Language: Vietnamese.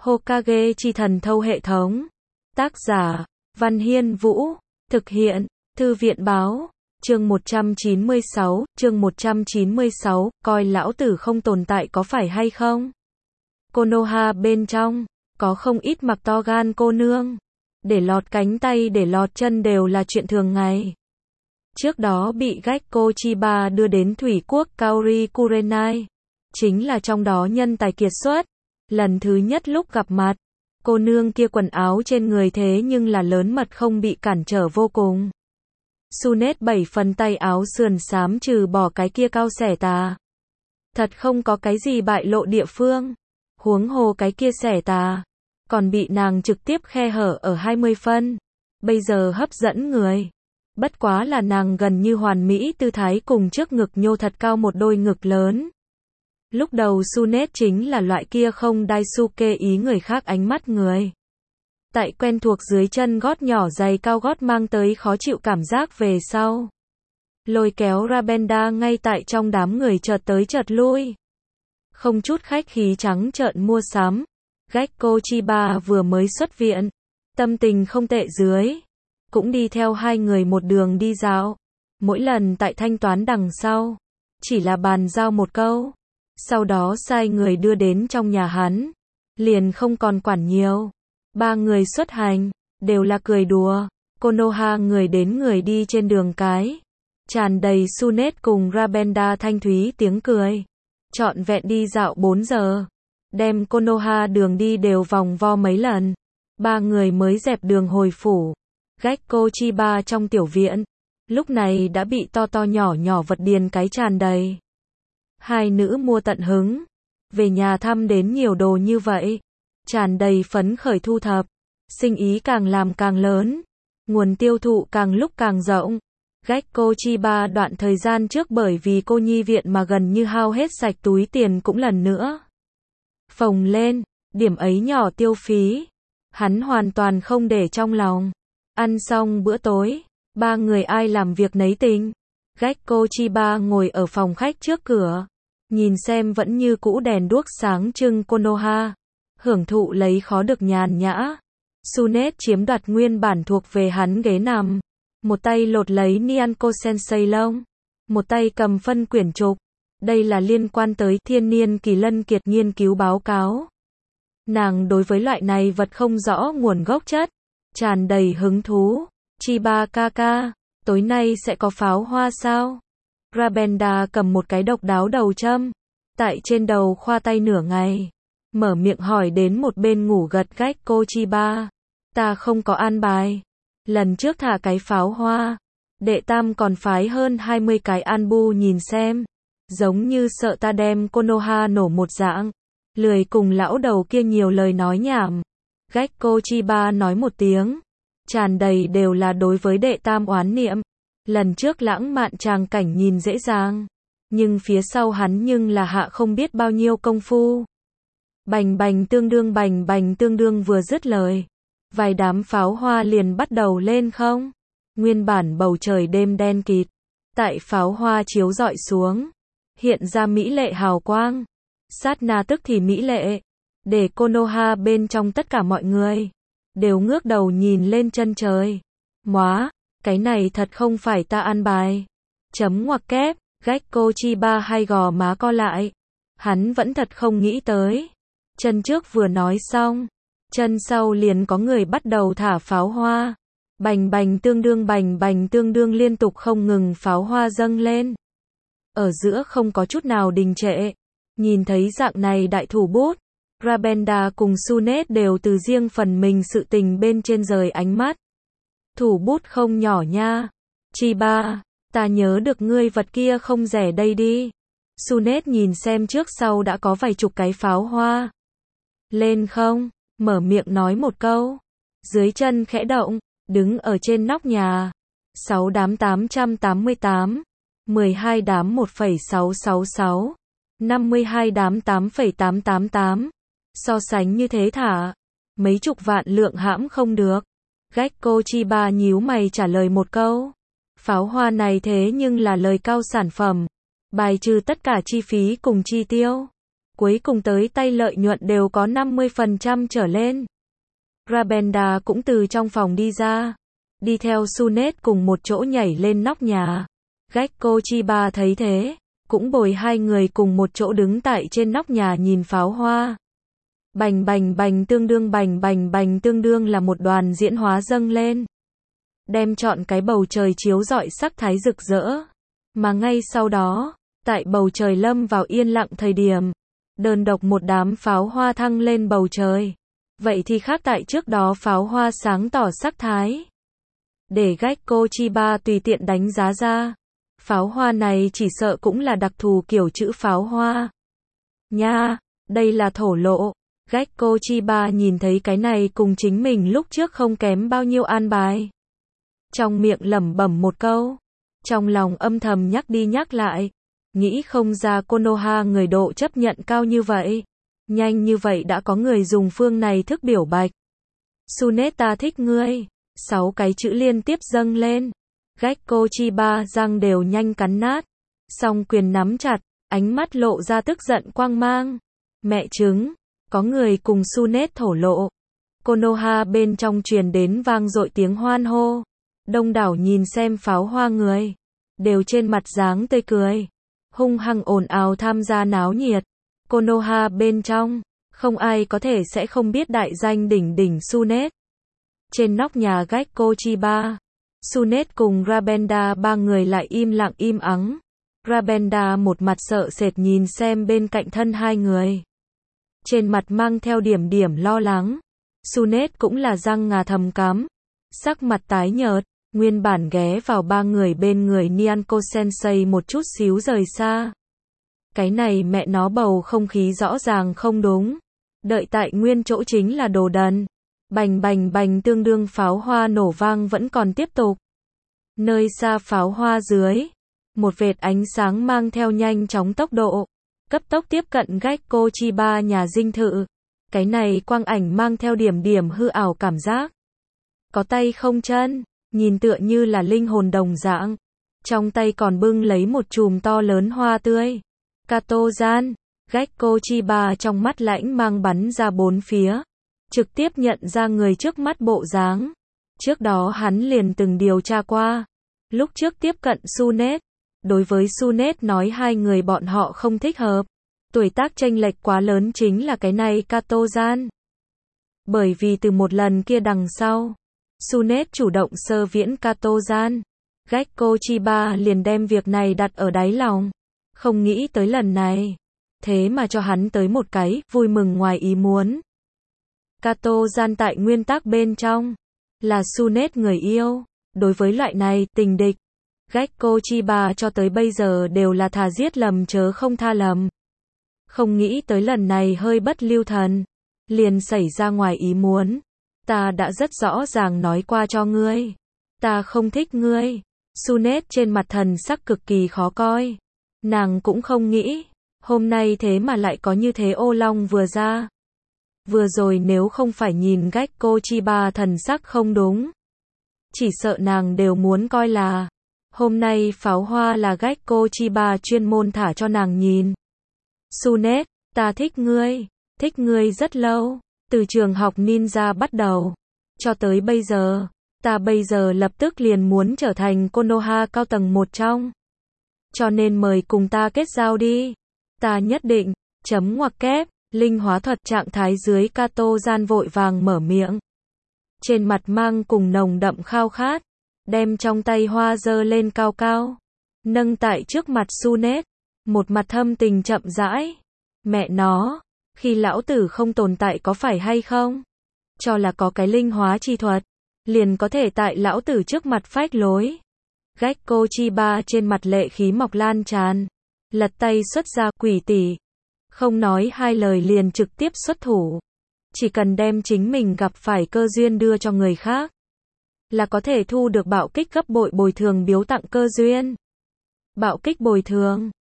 Hokage chi thần thâu hệ thống. Tác giả, Văn Hiên Vũ. Thực hiện, Thư viện báo. Chương 196, coi lão tử không tồn tại có phải hay không? Konoha bên trong, có không ít mặc to gan cô nương. Để lọt cánh tay để lọt chân đều là chuyện thường ngày. Trước đó bị Gekko Chiba đưa đến thủy quốc Kaori Kurenai. Chính là trong đó nhân tài kiệt xuất. Lần thứ nhất lúc gặp mặt, cô nương kia quần áo trên người thế nhưng là lớn mật không bị cản trở vô cùng. Tsunade 7 phần tay áo sườn xám trừ bỏ cái kia cao xẻ tà. Thật không có cái gì bại lộ địa phương. Huống hồ cái kia xẻ tà. Còn bị nàng trực tiếp khe hở ở 20 phân. Bây giờ hấp dẫn người. Bất quá là nàng gần như hoàn mỹ tư thái cùng trước ngực nhô thật cao một đôi ngực lớn. Lúc đầu Tsunade chính là loại kia không Daisuke ý người khác ánh mắt người. Tại quen thuộc dưới chân gót nhỏ giày cao gót mang tới khó chịu cảm giác về sau. Lôi kéo Rabenda ngay tại trong đám người chợt tới chợt lui. Không chút khách khí trắng trợn mua sắm. Gekko Chiba vừa mới xuất viện. Tâm tình không tệ dưới. Cũng đi theo hai người một đường đi dạo. Mỗi lần tại thanh toán đằng sau. Chỉ là bàn giao một câu. Sau đó sai người đưa đến trong nhà hắn. Liền không còn quản nhiều. Ba người xuất hành. Đều là cười đùa. Konoha người đến người đi trên đường cái. Tràn đầy Tsunade cùng Rabenda thanh thúy tiếng cười. Trọn vẹn đi dạo 4 giờ. Đem Konoha đường đi đều vòng vo mấy lần. Ba người mới dẹp đường hồi phủ. Gekko Chiba trong tiểu viện. Lúc này đã bị to to nhỏ nhỏ vật điền cái tràn đầy. Hai nữ mua tận hứng. Về nhà thăm đến nhiều đồ như vậy. Tràn đầy phấn khởi thu thập. Sinh ý càng làm càng lớn. Nguồn tiêu thụ càng lúc càng rộng. Gekko Chiba đoạn thời gian trước bởi vì cô nhi viện mà gần như hao hết sạch túi tiền cũng lần nữa. Phồng lên, điểm ấy nhỏ tiêu phí. Hắn hoàn toàn không để trong lòng. Ăn xong bữa tối, ba người ai làm việc nấy tính. Gekko Chiba ngồi ở phòng khách trước cửa. Nhìn xem vẫn như cũ đèn đuốc sáng trưng Konoha. Hưởng thụ lấy khó được nhàn nhã. Tsunade chiếm đoạt nguyên bản thuộc về hắn ghế nằm. Một tay lột lấy Nyanko Sensei lông. Một tay cầm phân quyển trục. Đây là liên quan tới thiên niên kỳ lân kiệt nghiên cứu báo cáo. Nàng đối với loại này vật không rõ nguồn gốc chất. Tràn đầy hứng thú. Chiba kaka, tối nay sẽ có pháo hoa sao? Rabenda cầm một cái độc đáo đầu châm. Tại trên đầu khoa tay nửa ngày. Mở miệng hỏi đến một bên ngủ gật Gekko Chiba. Ta không có an bài. Lần trước thả cái pháo hoa. Đệ tam còn phái hơn 20 cái anbu nhìn xem. Giống như sợ ta đem Konoha nổ một dạng. Lười cùng lão đầu kia nhiều lời nói nhảm. Gekko Chiba nói một tiếng. Tràn đầy đều là đối với đệ tam oán niệm. Lần trước lãng mạn tràng cảnh nhìn dễ dàng. Nhưng phía sau hắn nhưng là hạ không biết bao nhiêu công phu. Bành bành tương đương vừa dứt lời. Vài đám pháo hoa liền bắt đầu lên không. Nguyên bản bầu trời đêm đen kịt. Tại pháo hoa chiếu rọi xuống. Hiện ra mỹ lệ hào quang. Sát na tức thì mỹ lệ. Để Konoha bên trong tất cả mọi người. Đều ngước đầu nhìn lên chân trời. Móa, cái này thật không phải ta ăn bài. Chấm ngoặc kép, Gekko Chiba hai gò má co lại. Hắn vẫn thật không nghĩ tới. Chân trước vừa nói xong. Chân sau liền có người bắt đầu thả pháo hoa. Bành bành tương đương liên tục không ngừng pháo hoa dâng lên. Ở giữa không có chút nào đình trệ. Nhìn thấy dạng này đại thủ bút. Rabenda cùng Tsunade đều từ riêng phần mình sự tình bên trên rời ánh mắt. Thủ bút không nhỏ nha. Chiba, ta nhớ được ngươi vật kia không rẻ đây đi. Tsunade nhìn xem trước sau đã có vài chục cái pháo hoa. Lên không, mở miệng nói một câu. Dưới chân khẽ động, đứng ở trên nóc nhà. 6 đám 888, 12 đám 1,666, 52 đám 8,888. So sánh như thế thả. Mấy chục vạn lượng hãm không được. Gekko Chiba nhíu mày trả lời một câu. Pháo hoa này thế nhưng là lời cao sản phẩm. Bài trừ tất cả chi phí cùng chi tiêu. cuối cùng tới tay lợi nhuận đều có 50% trở lên. Rabenda cũng từ trong phòng đi ra, đi theo Sunet cùng một chỗ nhảy lên nóc nhà. Gekko Chiba thấy thế, cũng bồi hai người cùng một chỗ đứng tại trên nóc nhà nhìn pháo hoa. Bành bành bành tương đương bành bành bành tương đương là một đoàn diễn hóa dâng lên, đem trọn cái bầu trời chiếu rọi sắc thái rực rỡ. Mà ngay sau đó, tại bầu trời lâm vào yên lặng thời điểm, đơn độc một đám pháo hoa thăng lên bầu trời. Vậy thì khác tại trước đó pháo hoa sáng tỏ sắc thái. Để Gekko Chiba tùy tiện đánh giá ra, pháo hoa này chỉ sợ cũng là đặc thù kiểu chữ pháo hoa. Nha, đây là thổ lộ. Gekko Chiba nhìn thấy cái này cùng chính mình lúc trước không kém bao nhiêu an bài. Trong miệng lẩm bẩm một câu, trong lòng âm thầm nhắc đi nhắc lại, nghĩ không ra Konoha người độ chấp nhận cao như vậy. Nhanh như vậy đã có người dùng phương này thức biểu bạch. Sunet ta thích ngươi. 6 cái chữ liên tiếp dâng lên. Gekko Chiba răng đều nhanh cắn nát, song quyền nắm chặt, ánh mắt lộ ra tức giận quang mang. Mẹ chứng, có người cùng Sunet thổ lộ. Konoha bên trong truyền đến vang dội tiếng hoan hô. Đông đảo nhìn xem pháo hoa người, đều trên mặt dáng tươi cười, hung hăng ồn ào tham gia náo nhiệt. Konoha bên trong, không ai có thể sẽ không biết đại danh đỉnh đỉnh Sunet. Trên nóc nhà Gekko Chiba, Sunet cùng Rabenda ba người lại im lặng im ắng. Rabenda một mặt sợ sệt nhìn xem bên cạnh thân hai người, trên mặt mang theo điểm điểm lo lắng. Sunet cũng là răng ngà thầm cắm, sắc mặt tái nhợt, nguyên bản ghé vào ba người bên người Nyanko Sensei một chút xíu rời xa. Cái này mẹ nó bầu không khí rõ ràng không đúng. Đợi tại nguyên chỗ chính là đồ đần. Bành bành bành tương đương pháo hoa nổ vang vẫn còn tiếp tục. Nơi xa pháo hoa dưới, một vệt ánh sáng mang theo nhanh chóng tốc độ, cấp tốc tiếp cận Gekko Chiba nhà dinh thự. Cái này quang ảnh mang theo điểm điểm hư ảo cảm giác. Có tay không chân, nhìn tựa như là linh hồn đồng dạng. Trong tay còn bưng lấy một chùm to lớn hoa tươi. Kato-gian, Gekko Chiba trong mắt lãnh mang bắn ra bốn phía, trực tiếp nhận ra người trước mắt bộ dáng. Trước đó hắn liền từng điều tra qua. Lúc trước tiếp cận Sunet, đối với Sunet nói hai người bọn họ không thích hợp. Tuổi tác chênh lệch quá lớn chính là cái này Kato-gian. Bởi vì từ một lần kia đằng sau, Sunet chủ động sơ viễn Kato-gian. Gekko Chiba liền đem việc này đặt ở đáy lòng. Không nghĩ tới lần này, thế mà cho hắn tới một cái vui mừng ngoài ý muốn. Kato-gian tại nguyên tắc bên trong, là Sunet người yêu. Đối với loại này, tình địch, Gekko Chiba cho tới bây giờ đều là thà giết lầm chớ không tha lầm. Không nghĩ tới lần này hơi bất lưu thần, liền xảy ra ngoài ý muốn. Ta đã rất rõ ràng nói qua cho ngươi, ta không thích ngươi. Sunet trên mặt thần sắc cực kỳ khó coi. Nàng cũng không nghĩ, hôm nay thế mà lại có như thế ô long vừa ra. Vừa rồi nếu không phải nhìn Gekko Chiba thần sắc không đúng, chỉ sợ nàng đều muốn coi là hôm nay pháo hoa là Gekko Chiba chuyên môn thả cho nàng nhìn. Sunet, ta thích ngươi rất lâu, từ trường học ninja bắt đầu, cho tới bây giờ, ta bây giờ lập tức liền muốn trở thành Konoha cao tầng một trong. Cho nên mời cùng ta kết giao đi. Ta nhất định, chấm ngoặc kép, linh hóa thuật trạng thái dưới Kato-gian vội vàng mở miệng. Trên mặt mang cùng nồng đậm khao khát, đem trong tay hoa giơ lên cao cao, nâng tại trước mặt Sunet, một mặt thâm tình chậm rãi. Mẹ nó, khi lão tử không tồn tại có phải hay không? Cho là có cái linh hóa chi thuật, liền có thể tại lão tử trước mặt phách lối. Gekko Chiba trên mặt lệ khí mọc lan tràn, lật tay xuất ra quỷ tỷ, không nói hai lời liền trực tiếp xuất thủ. Chỉ cần đem chính mình gặp phải cơ duyên đưa cho người khác, là có thể thu được bạo kích gấp bội bồi thường biếu tặng cơ duyên. Bạo kích bồi thường,